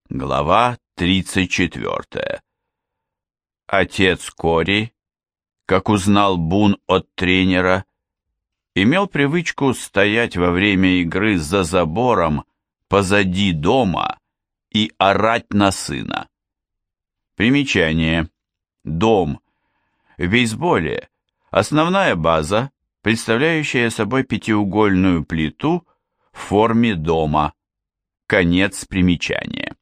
Глава 34. Отец Кори, как узнал Бун от тренера, имел привычку стоять во время игры за забором позади дома и орать на сына. Примечание. Дом. В бейсболе основная база, представляющая собой пятиугольную плиту в форме дома. Конец примечания.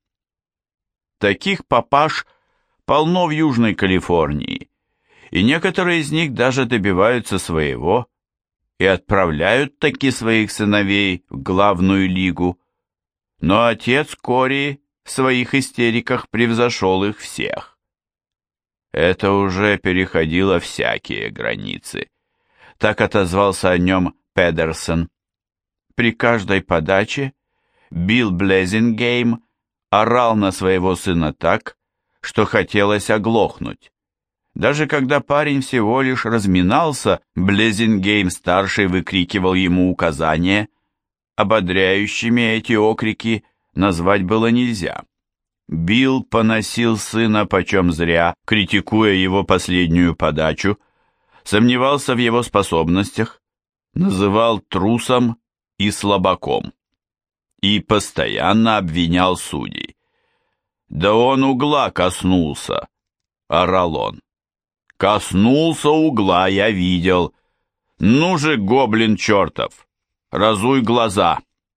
Таких папаш полно в Южной Калифорнии, и некоторые из них даже добиваются своего и отправляют таки своих сыновей в главную лигу. Но отец Кори в своих истериках превзошел их всех. Это уже переходило всякие границы. Так отозвался о нем Педерсон. При каждой подаче Билл Блезингейм орал на своего сына так, что хотелось оглохнуть. Даже когда парень всего лишь разминался, Блезингейм-старший выкрикивал ему указания. Ободряющими эти окрики назвать было нельзя. Билл поносил сына почем зря, критикуя его последнюю подачу, сомневался в его способностях, называл трусом и слабаком. И постоянно обвинял судей. «Да он угла коснулся!» — орал он. «Коснулся угла, я видел! Ну же, гоблин чертов! Разуй глаза!»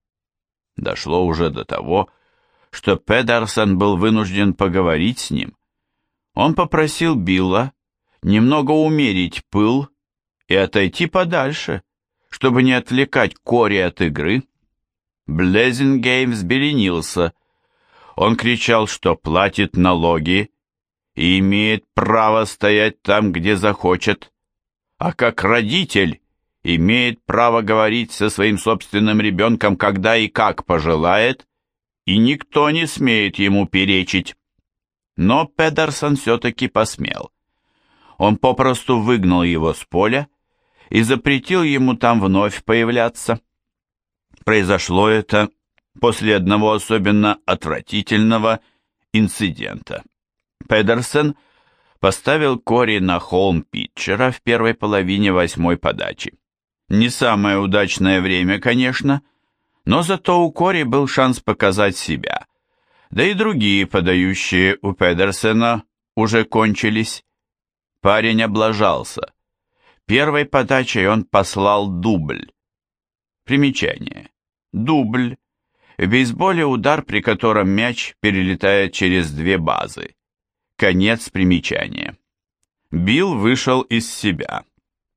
Дошло уже до того, что Педерсон был вынужден поговорить с ним. Он попросил Билла немного умерить пыл и отойти подальше, чтобы не отвлекать Кори от игры. Блезингейм взбеленился. Он кричал, что платит налоги и имеет право стоять там, где захочет, а как родитель имеет право говорить со своим собственным ребенком, когда и как пожелает, и никто не смеет ему перечить. Но Педерсон все-таки посмел. Он попросту выгнал его с поля и запретил ему там вновь появляться. Произошло это после одного особенно отвратительного инцидента. Педерсон поставил Кори на холм питчера в первой половине восьмой подачи. Не самое удачное время, конечно, но зато у Кори был шанс показать себя. Да и другие подающие у Педерсона уже кончились. Парень облажался. Первой подачей он послал дубль. Примечание. Дубль. В бейсболе удар, при котором мяч перелетает через две базы. Конец примечания. Билл вышел из себя.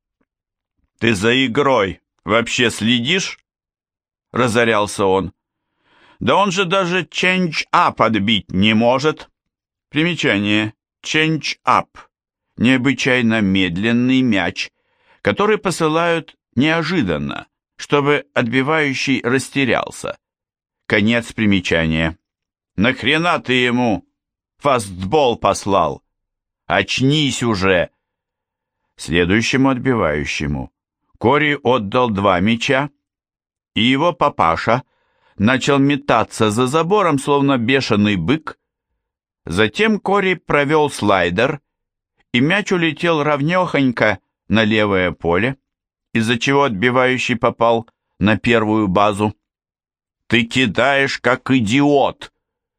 «Ты за игрой вообще следишь?» — разорялся он. «Да он же даже чендж-ап отбить не может!» Примечание. Чендж-ап. Необычайно медленный мяч, который посылают неожиданно, чтобы отбивающий растерялся. Конец примечания. «Нахрена ты ему фастбол послал? Очнись уже!» Следующему отбивающему Кори отдал два мяча, и его папаша начал метаться за забором, словно бешеный бык. Затем Кори провел слайдер, и мяч улетел ровнехонько на левое поле, из-за чего отбивающий попал на первую базу. «Ты кидаешь, как идиот!»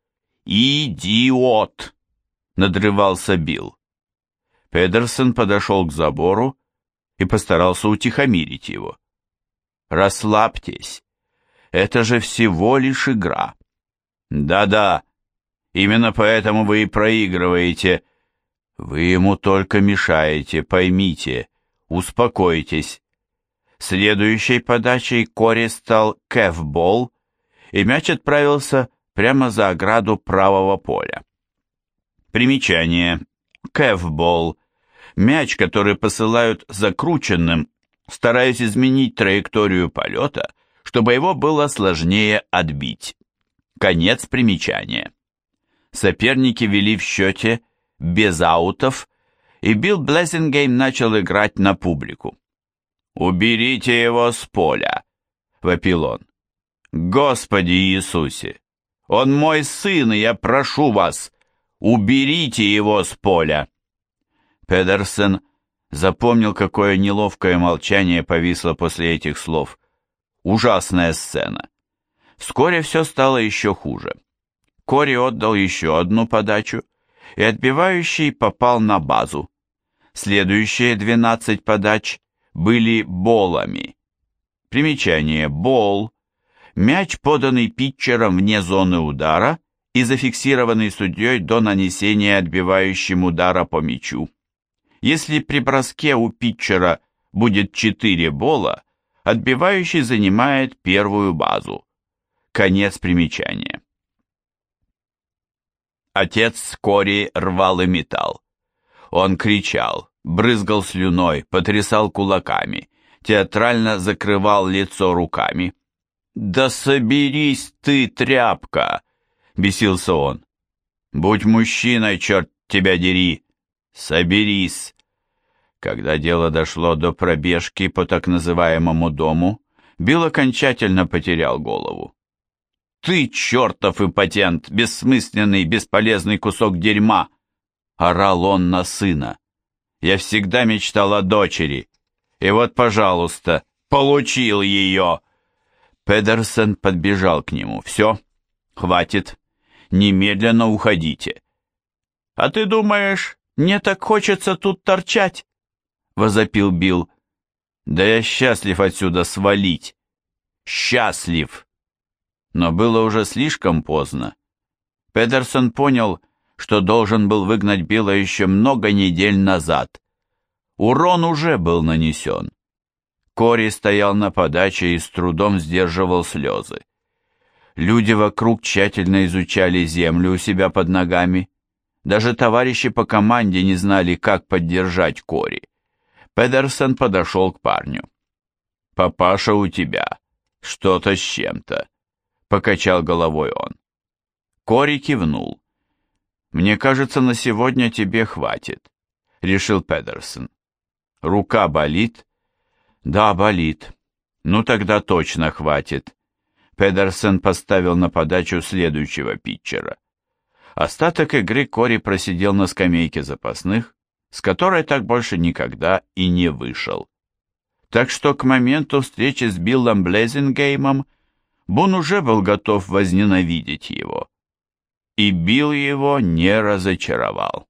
«Идиот!» — надрывался Билл. Педерсон подошел к забору и постарался утихомирить его. «Расслабьтесь, это же всего лишь игра». «Да-да, именно поэтому вы и проигрываете. Вы ему только мешаете, поймите, успокойтесь». Следующей подачей Кори стал кэфбол, и мяч отправился прямо за ограду правого поля. Примечание. Кэфбол. Мяч, который посылают закрученным, стараясь изменить траекторию полета, чтобы его было сложнее отбить. Конец примечания. Соперники вели в счете без аутов, и Билл Блезингейм начал играть на публику. «Уберите его с поля!» — вопил он. «Господи Иисусе! Он мой сын, и я прошу вас, уберите его с поля!» Педерсен запомнил, какое неловкое молчание повисло после этих слов. Ужасная сцена. Вскоре все стало еще хуже. Кори отдал еще одну подачу, и отбивающий попал на базу. Следующие 12 подач были болами. Примечание: бол – мяч, поданный питчером вне зоны удара и зафиксированный судьей до нанесения отбивающим удара по мячу. Если при броске у питчера будет 4 бола, отбивающий занимает первую базу. Конец примечания. Отец Кори рвал и метал. Он кричал, брызгал слюной, потрясал кулаками, театрально закрывал лицо руками. «Да соберись ты, тряпка!» — бесился он. «Будь мужчиной, черт тебя дери! Соберись!» Когда дело дошло до пробежки по так называемому дому, Билл окончательно потерял голову. «Ты, чертов импотент, бессмысленный, бесполезный кусок дерьма!» — орал он на сына. «Я всегда мечтал о дочери, и вот, пожалуйста, получил ее!» Педерсен подбежал к нему. «Все, хватит, немедленно уходите». «А ты думаешь, мне так хочется тут торчать?» — возопил Билл. «Да я счастлив отсюда свалить. Счастлив!» Но было уже слишком поздно. Педерсон понял, что должен был выгнать Билла еще много недель назад. Урон уже был нанесен. Кори стоял на подаче и с трудом сдерживал слезы. Люди вокруг тщательно изучали землю у себя под ногами. Даже товарищи по команде не знали, как поддержать Кори. Педерсон подошел к парню. «Папаша у тебя что-то с чем-то», — покачал головой он. Кори кивнул. «Мне кажется, на сегодня тебе хватит», — решил Педерсон. «Рука болит?» «Да, болит. Ну тогда точно хватит». Педерсон поставил на подачу следующего питчера. Остаток игры Кори просидел на скамейке запасных, с которой так больше никогда и не вышел. Так что к моменту встречи с Биллом Блезингеймом Бун уже был готов возненавидеть его. И Билл его не разочаровал.